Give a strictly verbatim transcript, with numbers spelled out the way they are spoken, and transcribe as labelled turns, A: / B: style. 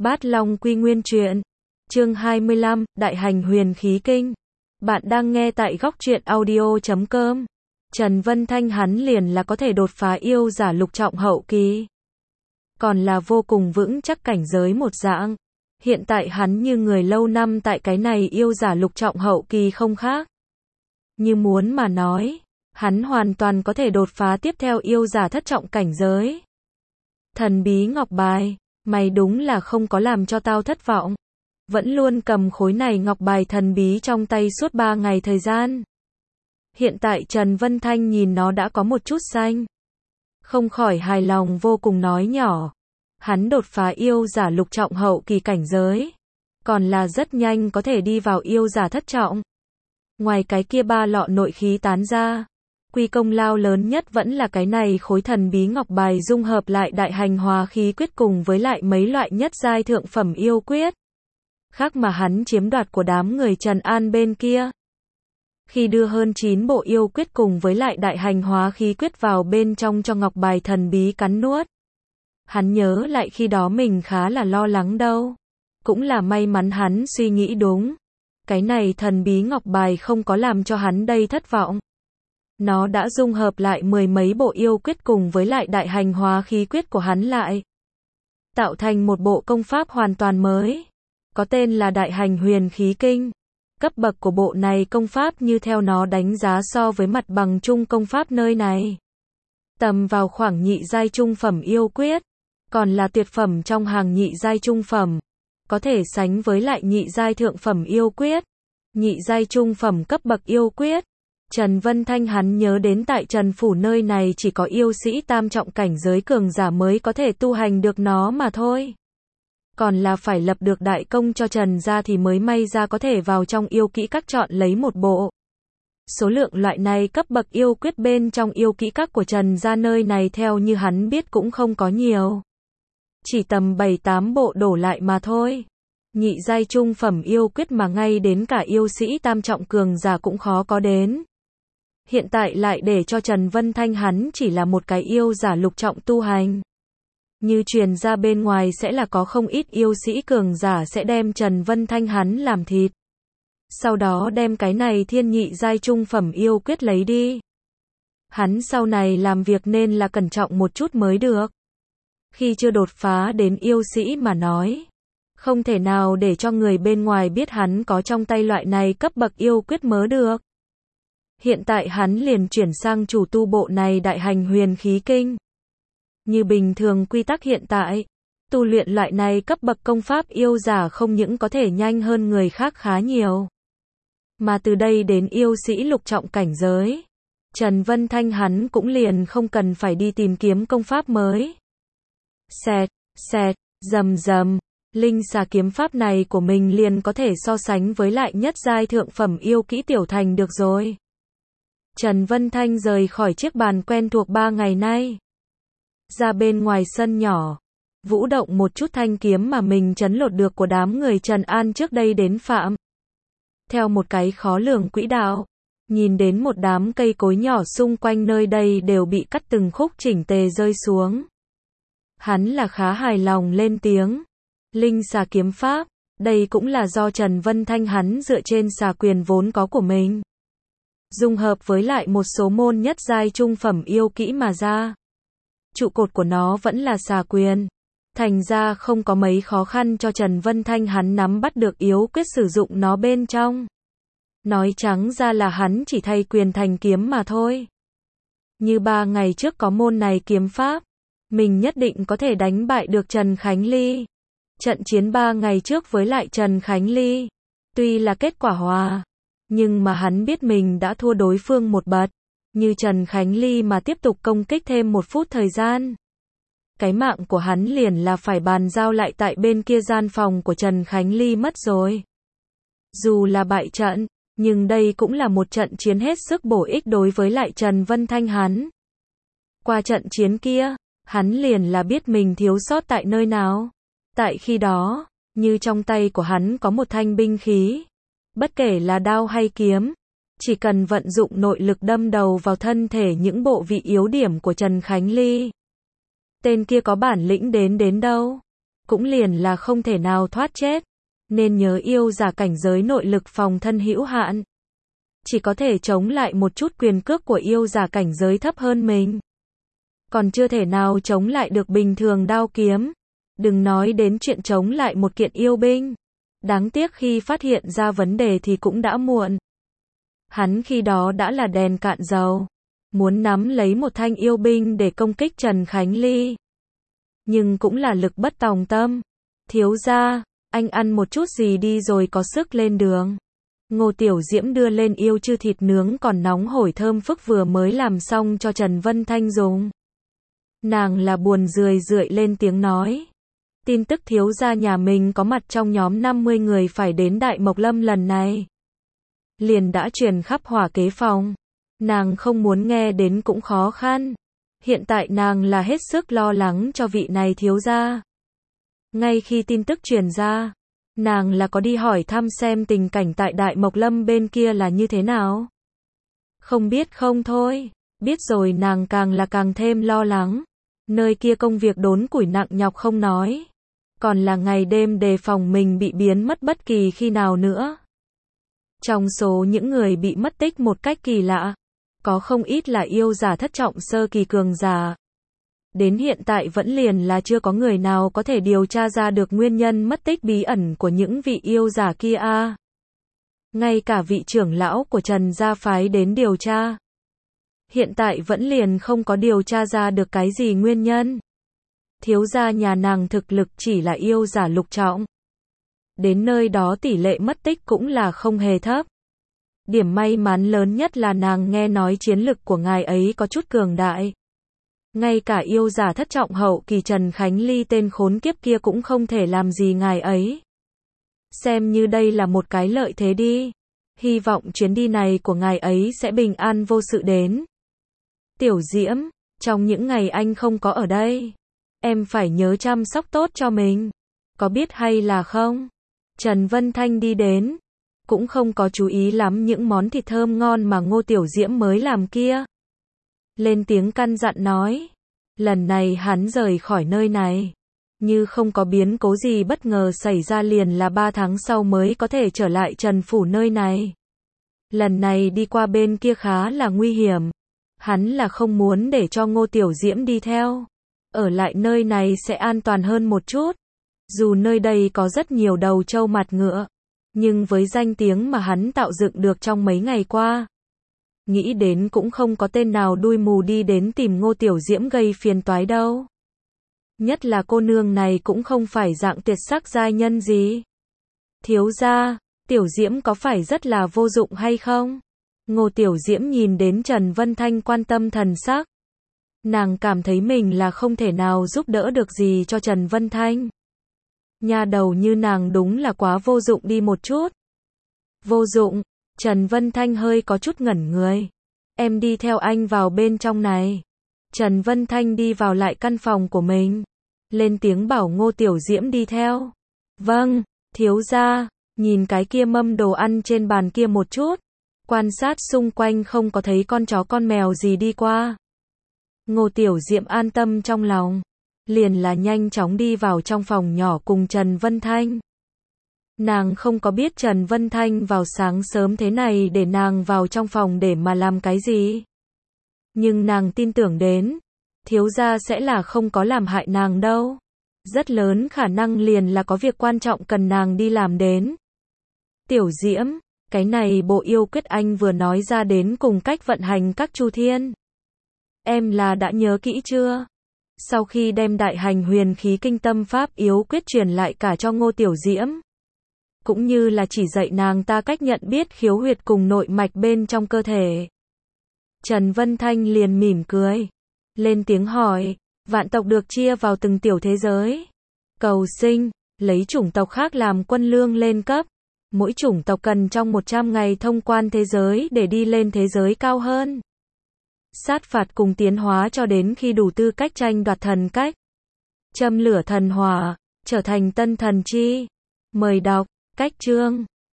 A: Bát Long Quy Nguyên Truyện, chương hai mươi lăm, Đại Hành Huyền Khí Kinh. Bạn đang nghe tại góc truyện audio chấm com. Trần Vân Thanh hắn liền là có thể đột phá yêu giả lục trọng hậu kỳ. Còn là vô cùng vững chắc cảnh giới một dạng. Hiện tại hắn như người lâu năm tại cái này yêu giả lục trọng hậu kỳ không khác. Như muốn mà nói, hắn hoàn toàn có thể đột phá tiếp theo yêu giả thất trọng cảnh giới. Thần bí ngọc bài, mày đúng là không có làm cho tao thất vọng. Vẫn luôn cầm khối này ngọc bài thần bí trong tay suốt ba ngày thời gian. Hiện tại Trần Vân Thanh nhìn nó đã có một chút xanh. Không khỏi hài lòng vô cùng nói nhỏ. Hắn đột phá yêu giả lục trọng hậu kỳ cảnh giới. Còn là rất nhanh có thể đi vào yêu giả thất trọng. Ngoài cái kia ba lọ nội khí tán ra. Quy công lao lớn nhất vẫn là cái này khối thần bí ngọc bài dung hợp lại đại hành hóa khí quyết cùng với lại mấy loại nhất giai thượng phẩm yêu quyết. Khác mà hắn chiếm đoạt của đám người Trần An bên kia. Khi đưa hơn chín bộ yêu quyết cùng với lại đại hành hóa khí quyết vào bên trong cho ngọc bài thần bí cắn nuốt. Hắn nhớ lại khi đó mình khá là lo lắng đâu. Cũng là may mắn hắn suy nghĩ đúng. Cái này thần bí ngọc bài không có làm cho hắn đây thất vọng. Nó đã dung hợp lại mười mấy bộ yêu quyết cùng với lại đại hành hóa khí quyết của hắn lại. Tạo thành một bộ công pháp hoàn toàn mới. Có tên là Đại Hành Huyền Khí Kinh. Cấp bậc của bộ này công pháp như theo nó đánh giá so với mặt bằng chung công pháp nơi này. Tầm vào khoảng nhị giai trung phẩm yêu quyết. Còn là tuyệt phẩm trong hàng nhị giai trung phẩm. Có thể sánh với lại nhị giai thượng phẩm yêu quyết. Nhị giai trung phẩm cấp bậc yêu quyết. Trần Vân Thanh hắn nhớ đến tại Trần Phủ nơi này chỉ có yêu sĩ tam trọng cảnh giới cường giả mới có thể tu hành được nó mà thôi. Còn là phải lập được đại công cho Trần gia thì mới may ra có thể vào trong yêu kỹ các chọn lấy một bộ. Số lượng loại này cấp bậc yêu quyết bên trong yêu kỹ các của Trần gia nơi này theo như hắn biết cũng không có nhiều. Chỉ tầm bảy tám bộ đổ lại mà thôi. Nhị giai trung phẩm yêu quyết mà ngay đến cả yêu sĩ tam trọng cường giả cũng khó có đến. Hiện tại lại để cho Trần Vân Thanh hắn chỉ là một cái yêu giả lục trọng tu hành. Như truyền ra bên ngoài sẽ là có không ít yêu sĩ cường giả sẽ đem Trần Vân Thanh hắn làm thịt. Sau đó đem cái này thiên nhị giai trung phẩm yêu quyết lấy đi. Hắn sau này làm việc nên là cẩn trọng một chút mới được. Khi chưa đột phá đến yêu sĩ mà nói. Không thể nào để cho người bên ngoài biết hắn có trong tay loại này cấp bậc yêu quyết mới được. Hiện tại hắn liền chuyển sang chủ tu bộ này Đại Hành Huyền Khí Kinh. Như bình thường quy tắc hiện tại, tu luyện loại này cấp bậc công pháp yêu giả không những có thể nhanh hơn người khác khá nhiều. Mà từ đây đến yêu sĩ lục trọng cảnh giới, Trần Vân Thanh hắn cũng liền không cần phải đi tìm kiếm công pháp mới. Xẹt, xẹt, rầm rầm, linh xà kiếm pháp này của mình liền có thể so sánh với lại nhất giai thượng phẩm yêu kỹ tiểu thành được rồi. Trần Vân Thanh rời khỏi chiếc bàn quen thuộc ba ngày nay. Ra bên ngoài sân nhỏ, vũ động một chút thanh kiếm mà mình trấn lột được của đám người Trần An trước đây đến phạm. Theo một cái khó lường quỹ đạo, nhìn đến một đám cây cối nhỏ xung quanh nơi đây đều bị cắt từng khúc chỉnh tề rơi xuống. Hắn là khá hài lòng lên tiếng. Linh xà kiếm pháp, đây cũng là do Trần Vân Thanh hắn dựa trên xà quyền vốn có của mình. Dung hợp với lại một số môn nhất giai trung phẩm yêu kỹ mà ra. Trụ cột của nó vẫn là xà quyền. Thành ra không có mấy khó khăn cho Trần Vân Thanh hắn nắm bắt được yếu quyết sử dụng nó bên trong. Nói trắng ra là hắn chỉ thay quyền thành kiếm mà thôi. Như ba ngày trước có môn này kiếm pháp, mình nhất định có thể đánh bại được Trần Khánh Ly. Trận chiến ba ngày trước với lại Trần Khánh Ly, tuy là kết quả hòa, nhưng mà hắn biết mình đã thua đối phương một bậc. Như Trần Khánh Ly mà tiếp tục công kích thêm một phút thời gian. Cái mạng của hắn liền là phải bàn giao lại tại bên kia gian phòng của Trần Khánh Ly mất rồi. Dù là bại trận, nhưng đây cũng là một trận chiến hết sức bổ ích đối với lại Trần Vân Thanh hắn. Qua trận chiến kia, hắn liền là biết mình thiếu sót tại nơi nào. Tại khi đó, như trong tay của hắn có một thanh binh khí. Bất kể là đao hay kiếm. Chỉ cần vận dụng nội lực đâm đầu vào thân thể những bộ vị yếu điểm của Trần Khánh Ly. Tên kia có bản lĩnh đến đến đâu. cũng liền là không thể nào thoát chết, nên nhớ yêu giả cảnh giới nội lực phòng thân hữu hạn, chỉ có thể chống lại một chút quyền cước của yêu giả cảnh giới thấp hơn mình, còn chưa thể nào chống lại được bình thường đao kiếm, đừng nói đến chuyện chống lại một kiện yêu binh. Đáng tiếc khi phát hiện ra vấn đề thì cũng đã muộn. Hắn khi đó đã là đèn cạn dầu, muốn nắm lấy một thanh yêu binh để công kích Trần Khánh Ly. Nhưng cũng là lực bất tòng tâm. Thiếu gia, anh ăn một chút gì đi rồi có sức lên đường. Ngô Tiểu Diễm đưa lên yêu chư thịt nướng còn nóng hổi thơm phức vừa mới làm xong cho Trần Vân Thanh dùng. Nàng là buồn rười rượi lên tiếng nói. Tin tức thiếu gia nhà mình có mặt trong nhóm năm mươi người phải đến Đại Mộc Lâm lần này. Liền đã truyền khắp hỏa kế phòng. Nàng không muốn nghe đến cũng khó khăn. Hiện tại nàng là hết sức lo lắng cho vị này thiếu gia. Ngay khi tin tức truyền ra, nàng là có đi hỏi thăm xem tình cảnh tại Đại Mộc Lâm bên kia là như thế nào. Không biết không thôi, biết rồi nàng càng là càng thêm lo lắng. Nơi kia công việc đốn củi nặng nhọc không nói, còn là ngày đêm đề phòng mình bị biến mất bất kỳ khi nào nữa. Trong số những người bị mất tích một cách kỳ lạ, có không ít là yêu giả thất trọng sơ kỳ cường giả. Đến hiện tại vẫn liền là chưa có người nào có thể điều tra ra được nguyên nhân mất tích bí ẩn của những vị yêu giả kia a. Ngay cả vị trưởng lão của Trần gia phái đến điều tra, hiện tại vẫn liền không có điều tra ra được cái gì nguyên nhân. Thiếu gia nhà nàng thực lực chỉ là yêu giả lục trọng. Đến nơi đó tỷ lệ mất tích cũng là không hề thấp. Điểm may mắn lớn nhất là nàng nghe nói chiến lực của ngài ấy có chút cường đại. Ngay cả yêu giả thất trọng hậu kỳ Trần Khánh Ly tên khốn kiếp kia cũng không thể làm gì ngài ấy. Xem như đây là một cái lợi thế đi. Hy vọng chuyến đi này của ngài ấy sẽ bình an vô sự đến. Tiểu Diễm, trong những ngày anh không có ở đây, em phải nhớ chăm sóc tốt cho mình. Có biết hay là không? Trần Vân Thanh đi đến, cũng không có chú ý lắm những món thịt thơm ngon mà Ngô Tiểu Diễm mới làm kia. Lên tiếng căn dặn nói, lần này hắn rời khỏi nơi này, như không có biến cố gì bất ngờ xảy ra liền là ba tháng sau mới có thể trở lại Trần Phủ nơi này. Lần này đi qua bên kia khá là nguy hiểm, hắn là không muốn để cho Ngô Tiểu Diễm đi theo. Ở lại nơi này sẽ an toàn hơn một chút. Dù nơi đây có rất nhiều đầu trâu mặt ngựa, nhưng với danh tiếng mà hắn tạo dựng được trong mấy ngày qua, nghĩ đến cũng không có tên nào đuôi mù đi đến tìm Ngô Tiểu Diễm gây phiền toái đâu. Nhất là cô nương này cũng không phải dạng tuyệt sắc giai nhân gì. Thiếu gia, Tiểu Diễm có phải rất là vô dụng hay không? Ngô Tiểu Diễm nhìn đến Trần Vân Thanh quan tâm thần sắc. Nàng cảm thấy mình là không thể nào giúp đỡ được gì cho Trần Vân Thanh. Nha đầu như nàng đúng là quá vô dụng đi một chút. Vô dụng, Trần Vân Thanh hơi có chút ngẩn người. Em đi theo anh vào bên trong này. Trần Vân Thanh đi vào lại căn phòng của mình. Lên tiếng bảo Ngô Tiểu Diễm đi theo. Vâng, thiếu gia, nhìn cái kia mâm đồ ăn trên bàn kia một chút. Quan sát xung quanh không có thấy con chó con mèo gì đi qua. Ngô Tiểu Diễm an tâm trong lòng. Liền là nhanh chóng đi vào trong phòng nhỏ cùng Trần Vân Thanh. Nàng không có biết Trần Vân Thanh vào sáng sớm thế này để nàng vào trong phòng để mà làm cái gì. Nhưng nàng tin tưởng đến, thiếu gia sẽ là không có làm hại nàng đâu. Rất lớn khả năng liền là có việc quan trọng cần nàng đi làm đến. Tiểu Diễm, cái này bộ yêu quyết anh vừa nói ra đến cùng cách vận hành các chu thiên. Em là đã nhớ kỹ chưa? Sau khi đem đại hành huyền khí kinh tâm pháp yếu quyết truyền lại cả cho Ngô Tiểu Diễm, cũng như là chỉ dạy nàng ta cách nhận biết khiếu huyệt cùng nội mạch bên trong cơ thể. Trần Vân Thanh liền mỉm cười, lên tiếng hỏi, vạn tộc được chia vào từng tiểu thế giới. Cầu sinh, lấy chủng tộc khác làm quân lương lên cấp. Mỗi chủng tộc cần trong một trăm ngày thông quan thế giới để đi lên thế giới cao hơn. Sát phạt cùng tiến hóa cho đến khi đủ tư cách tranh đoạt thần cách. Châm lửa thần hỏa, trở thành tân thần chi. Mời đọc, cách chương.